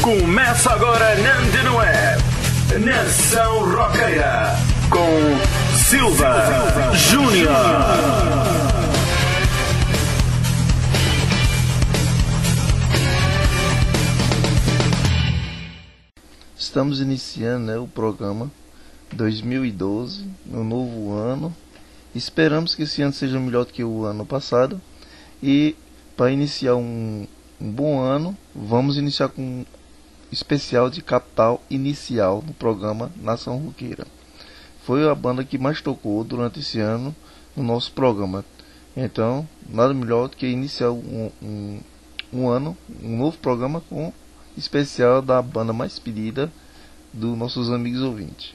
Começa agora na Antena Web, Nação Roqueira, com Silva Júnior. Estamos iniciando, o programa 2012, no novo ano. Esperamos que esse ano seja melhor do que o ano passado. E para iniciar um bom ano, vamos iniciar com um especial de Capital Inicial no programa Nação Roqueira. Foi a banda que mais tocou durante esse ano no nosso programa. Então, nada melhor do que iniciar um novo programa com especial da banda mais pedida dos nossos amigos ouvintes.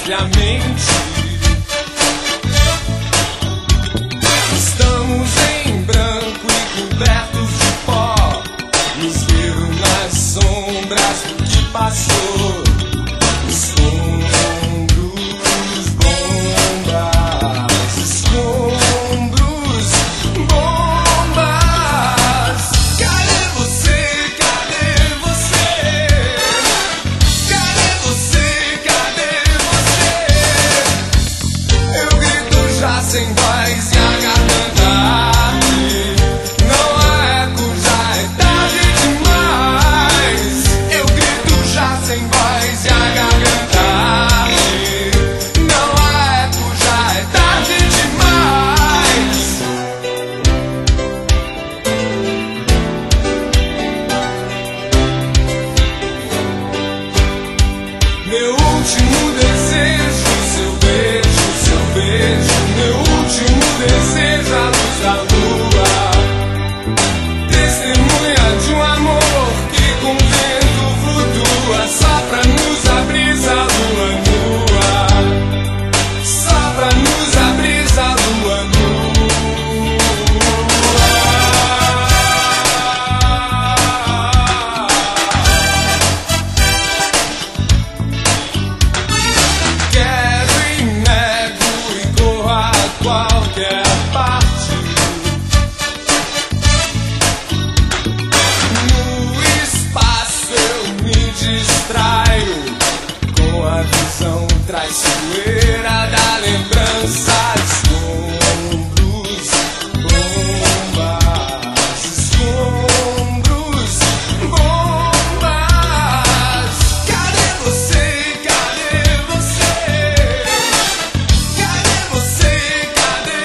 friamente. Estamos em branco e cobertos de pó, nos viram nas sombras do que passou. Escombros, bombas, escombros, bombas. Cadê você? Cadê você? Cadê você? Cadê você? Eu grito já sem voz e a garganta arde. Não há eco, já é tarde demais. Eu grito já sem voz e a garganta arde. Não há eco, já é tarde demais. Meu último desejo, seu beijo, seu beijo. Meu último desejo, a luz da lua, testemunha de um amor que com o vento flutua, só pra nos abrir a lua nua, só pra nos abrir a lua nua. Quero e nego e corro a qualquer parte. No espaço eu me distraio com a visão traiçoeira da lembrança. Escombros, bombas, escombros, bombas. Cadê você? Cadê você? Cadê você? Cadê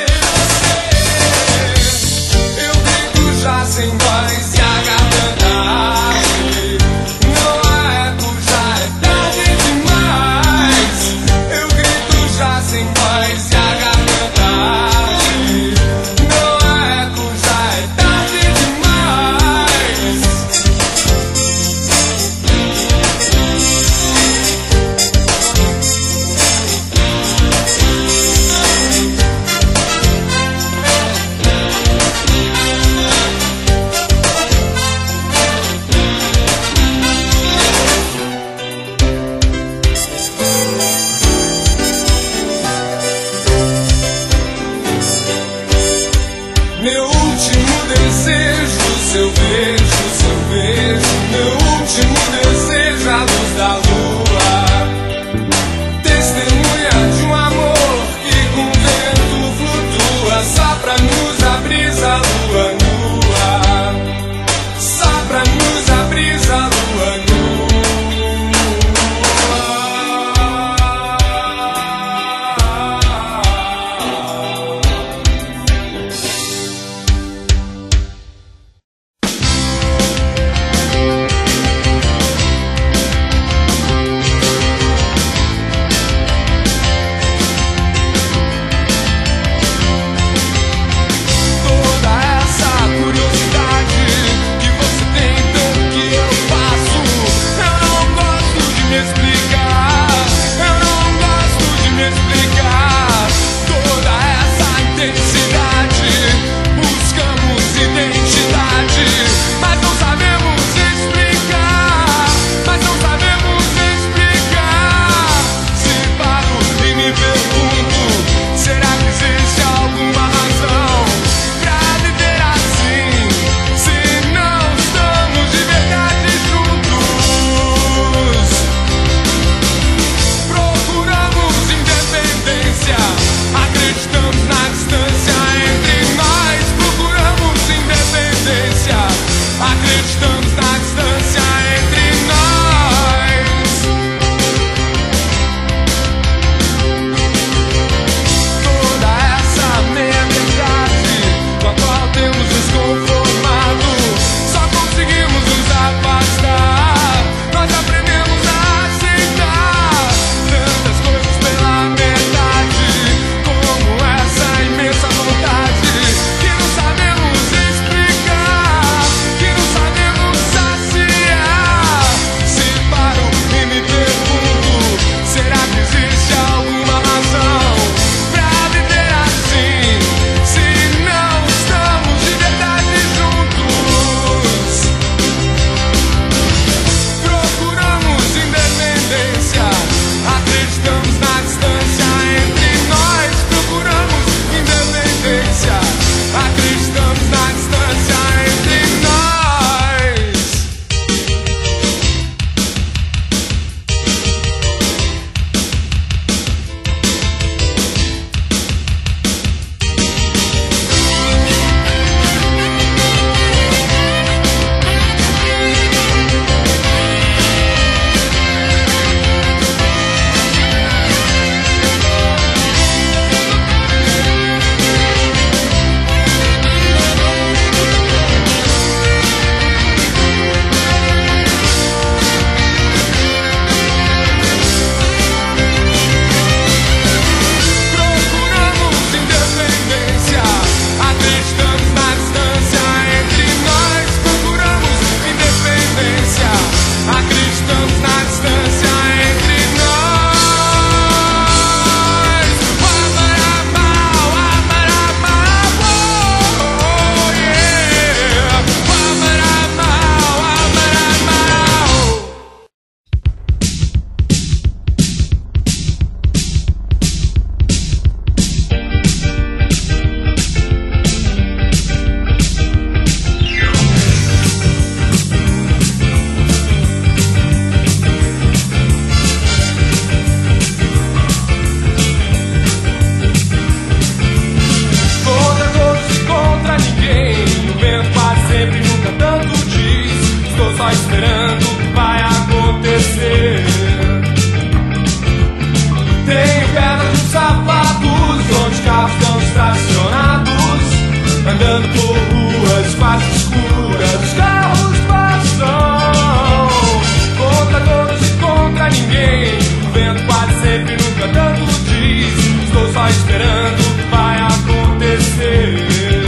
andando por ruas quase escuras. Os carros passam contra todos e contra ninguém. O vento quase sempre nunca tanto diz: estou só esperando o que vai acontecer.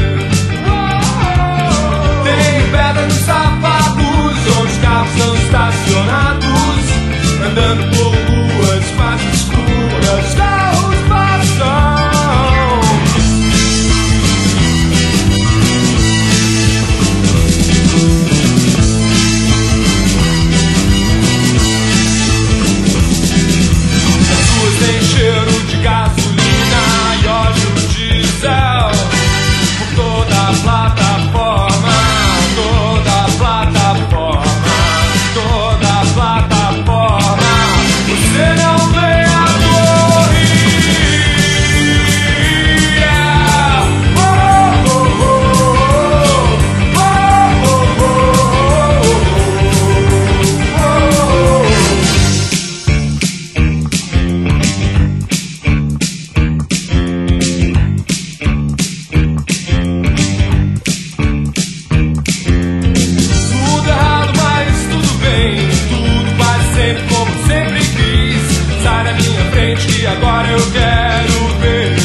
Tem pedra nos sapatos onde os carros são estacionados, andando por ruas quase escuras. Os carros passam. As ruas têm cheiro de gasolina e óleo diesel por toda a plataforma, toda a plataforma, toda a plataforma. Você não vê a torre. Tudo errado, mas tudo bem. Tudo vai sempre como sempre quis. Sai da minha frente que agora eu quero ver.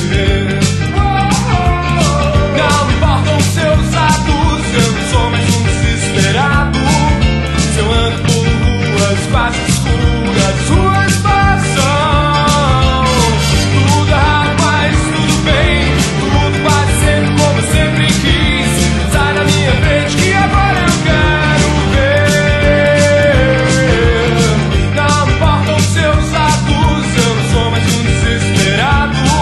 Não me importam os seus atos, eu não sou mais um desesperado. Se eu ando por ruas quase escuras, ruas passam. Tudo errado, mas tudo bem. Tudo vai sempre como eu sempre quis. Sai da minha frente que agora eu quero ver. Não me importam os seus atos, eu não sou mais um desesperado.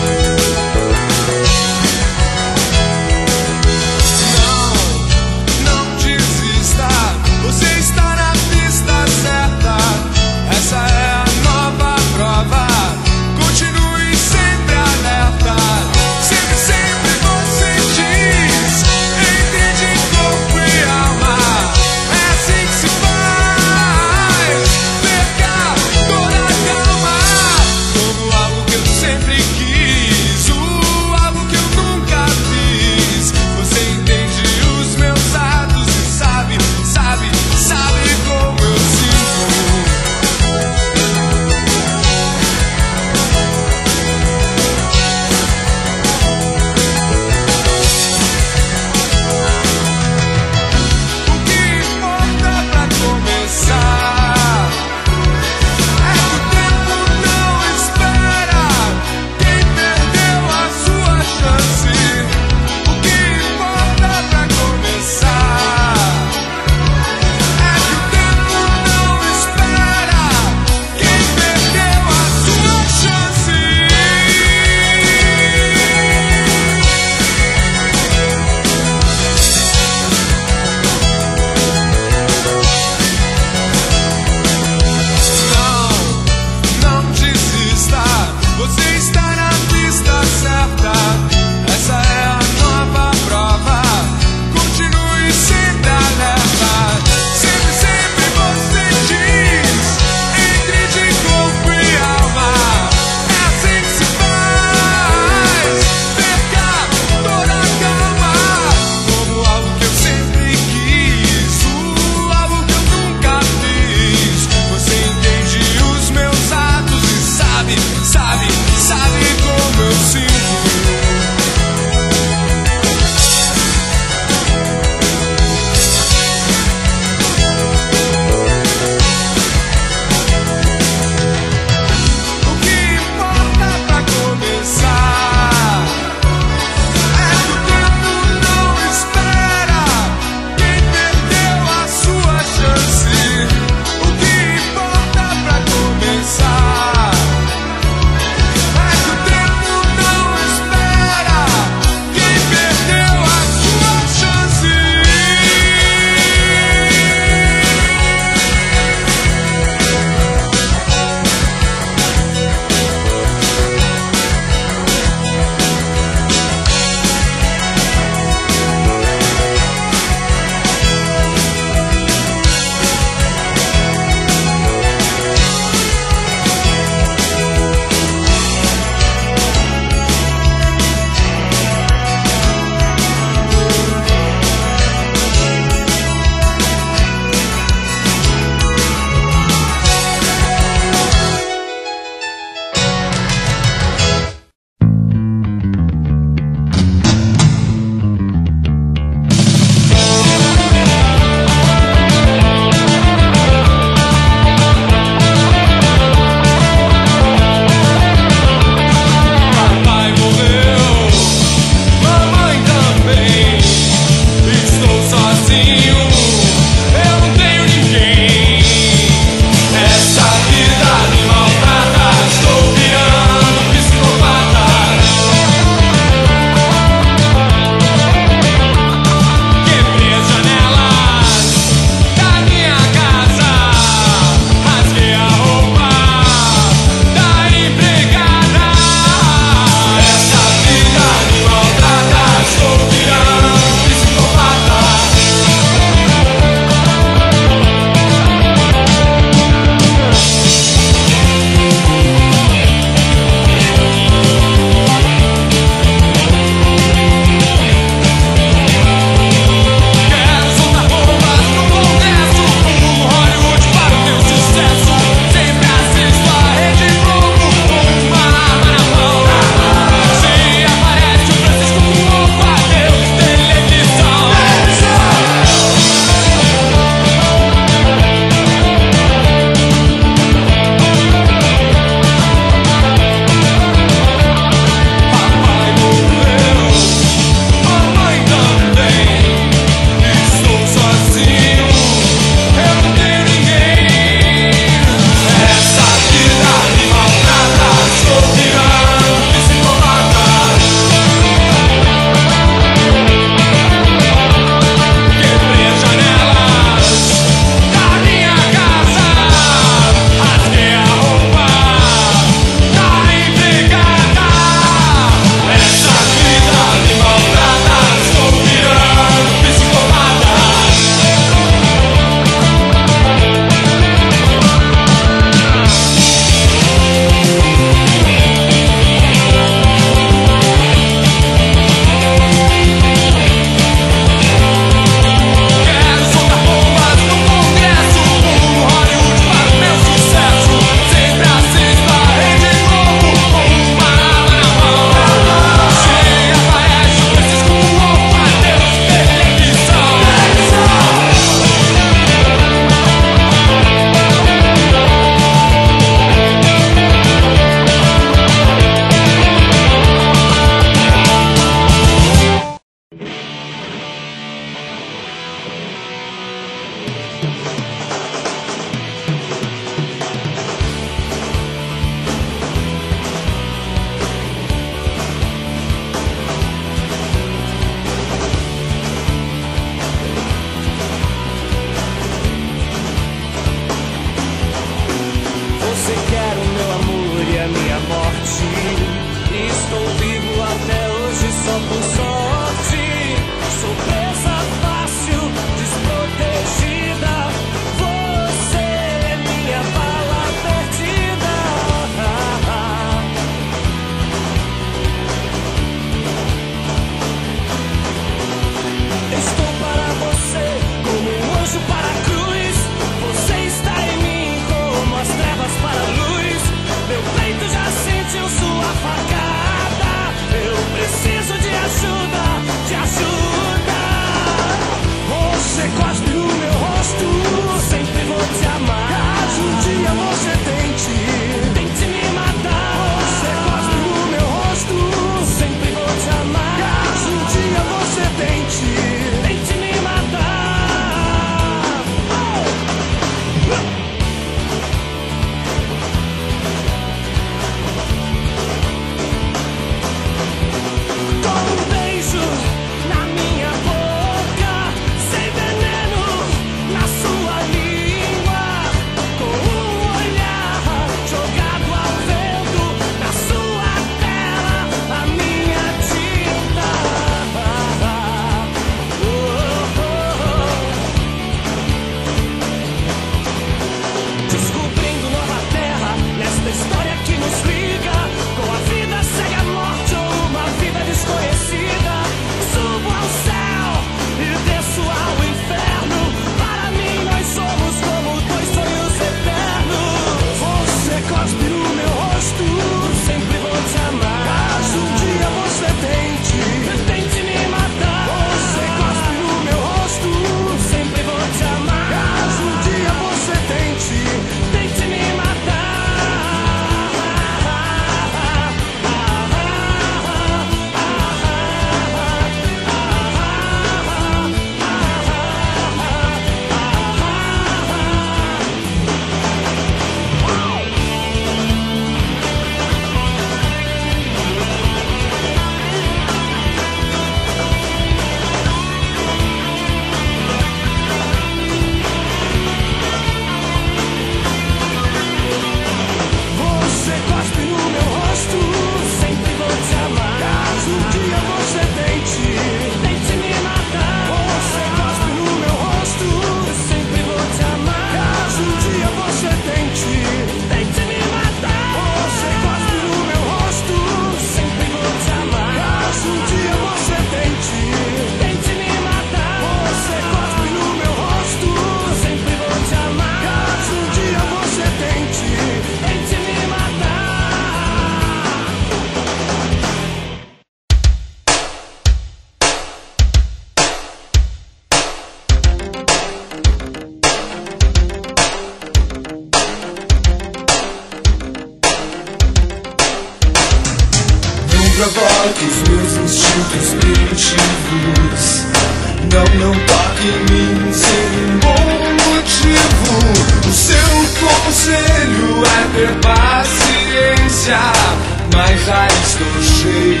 maior que os meus instintos primitivos. Não toque em mim sem um bom motivo. O seu conselho é ter paciência, mas já estou cheio.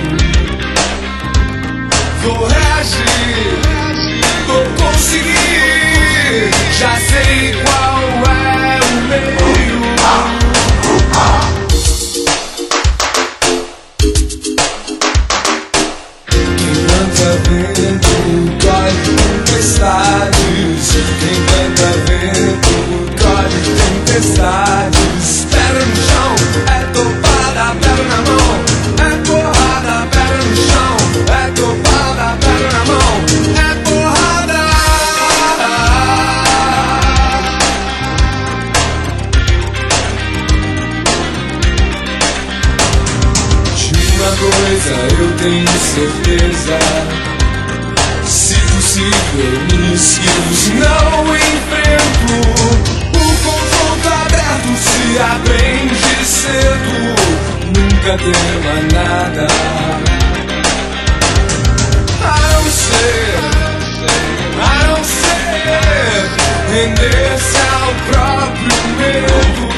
Vou reagir, vou conseguir, já sei qual é o meio. Quem canta vento, colhe tempestades. Quem canta vento, colhe tempestades. Pedra no chão, é topada, pedra na mão. É porrada, pedra no chão. É topada, pedra na mão. É porrada. De uma coisa eu tenho certeza: se possível me esquivo, se não enfrento. O confronto aberto se aprende cedo. Nunca tema nada. A não ser render-se ao próprio medo.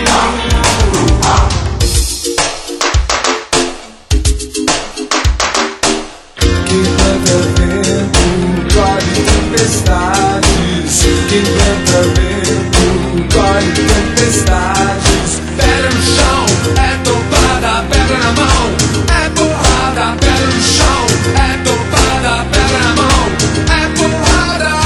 Quem planta vento, colhe tempestades. Quem planta vento, colhe tempestades. Pedra no chão, é topada, pedra na mão. É porrada, pedra no chão. É topada, pedra na mão. É porrada.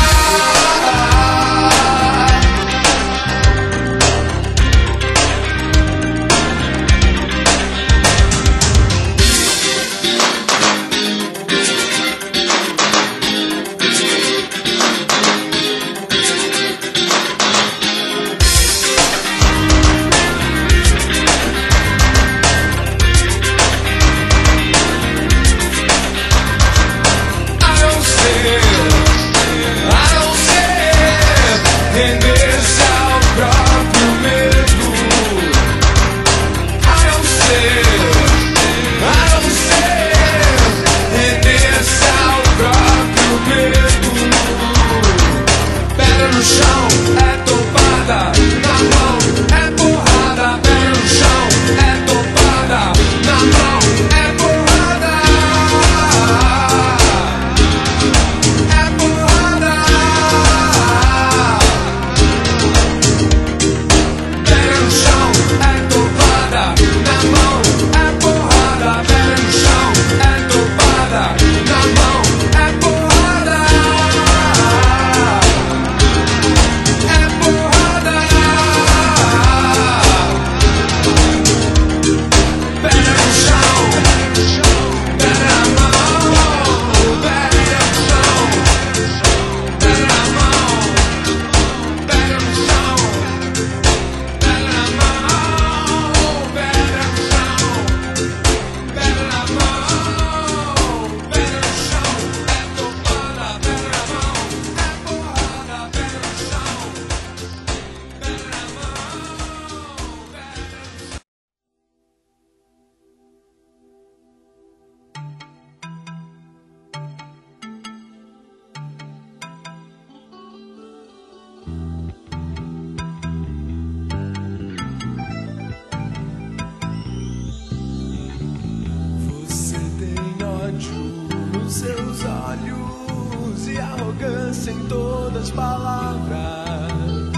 Em todas as palavras,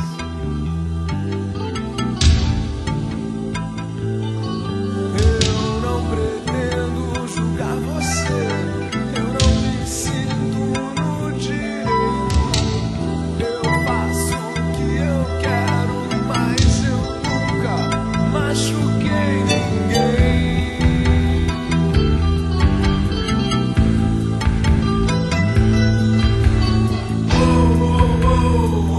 eu não pretendo julgar você. Eu não me sinto no direito. Eu faço o que eu quero, mas eu nunca machuquei ninguém. Oh, oh, oh.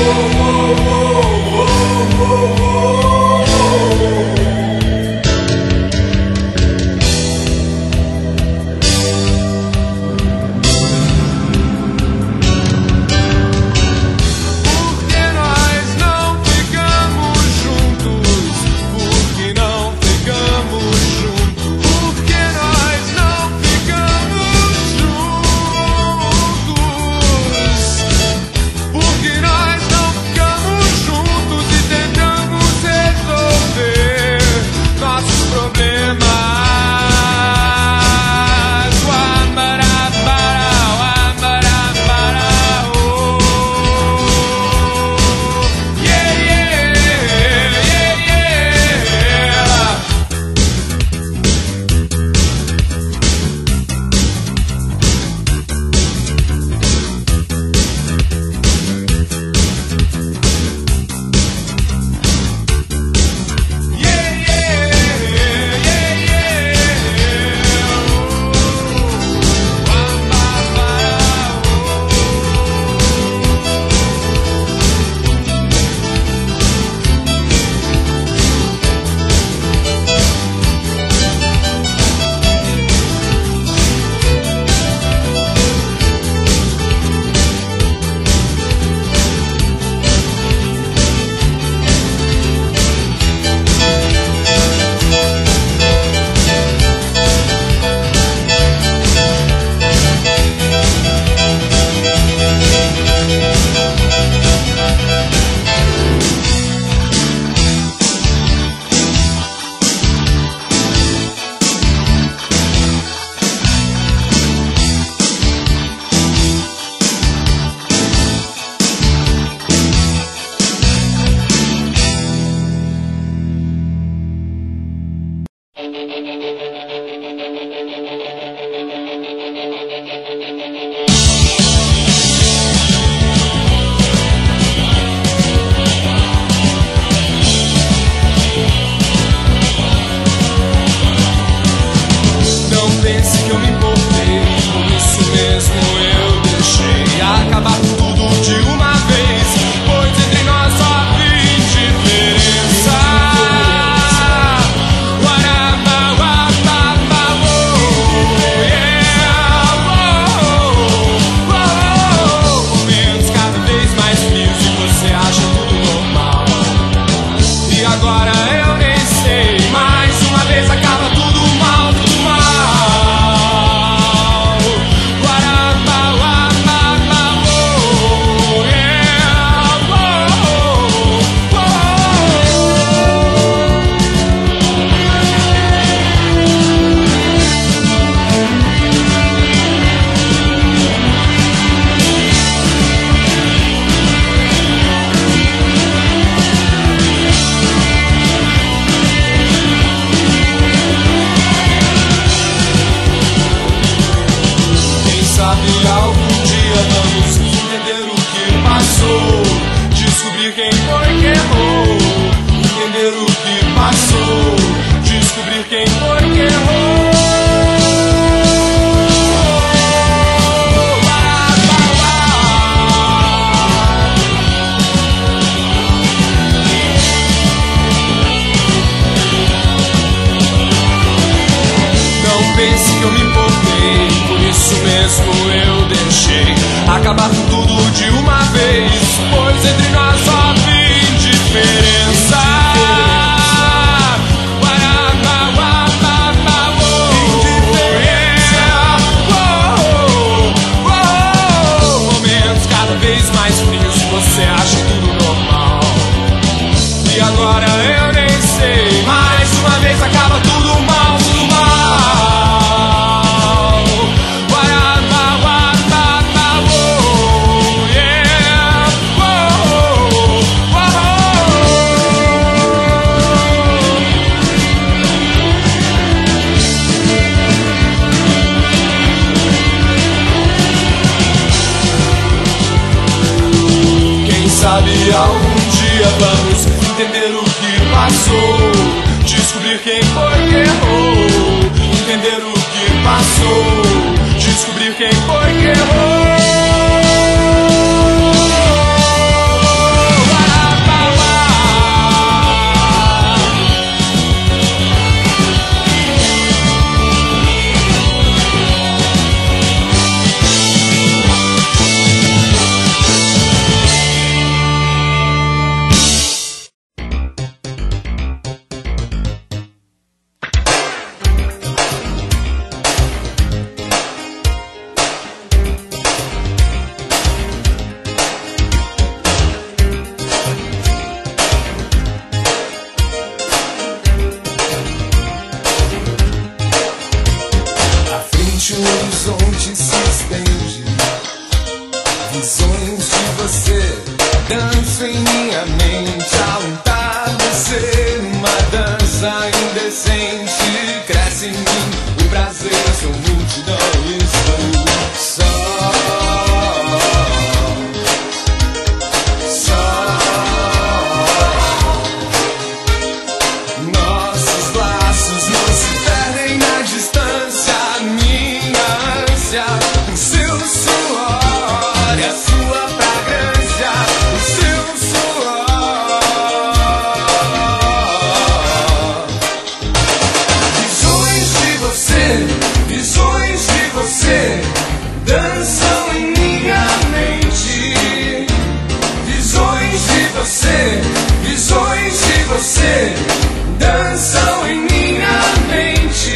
acabar com tudo de uma vez, pois entre nós só vi diferença. Momentos cada vez mais frios, você acha tudo normal. E agora eu nem sei, mais uma vez acaba tudo mal, tudo mal. Sabe, algum dia vamos entender o que passou, descobrir quem foi que errou. Entender o que passou, descobrir quem foi que errou. penso em minha mente ao entardecer, uma dança indecente cresce em mim, o prazer sou multidão e estou só. Nossos laços não se perdem na distância, minha ânsia, o seu suor e a sua fragrância, o seu suor. Visões de você dançam em minha mente. Visões de você dançam em minha mente.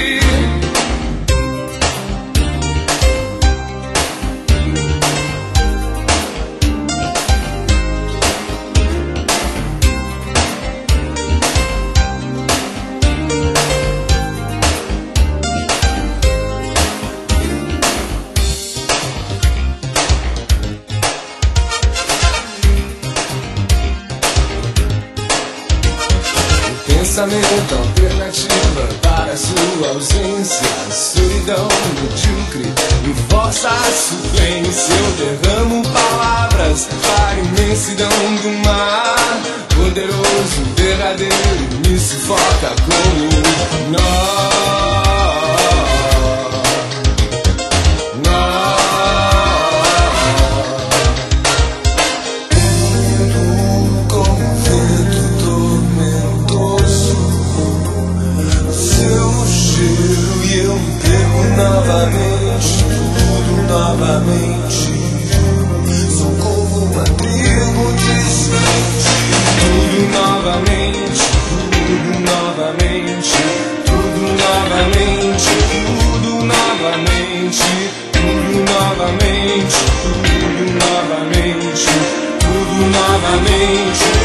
Pensamento, alternativa para sua ausência, solidão medíocre enforça a suplência. Eu derramo palavras para a imensidão do mar, poderoso, verdadeiro, me sufoca como novamente, sou como uma tribo distante. Tudo novamente, tudo novamente, tudo novamente, tudo novamente, tudo novamente, tudo novamente, tudo novamente.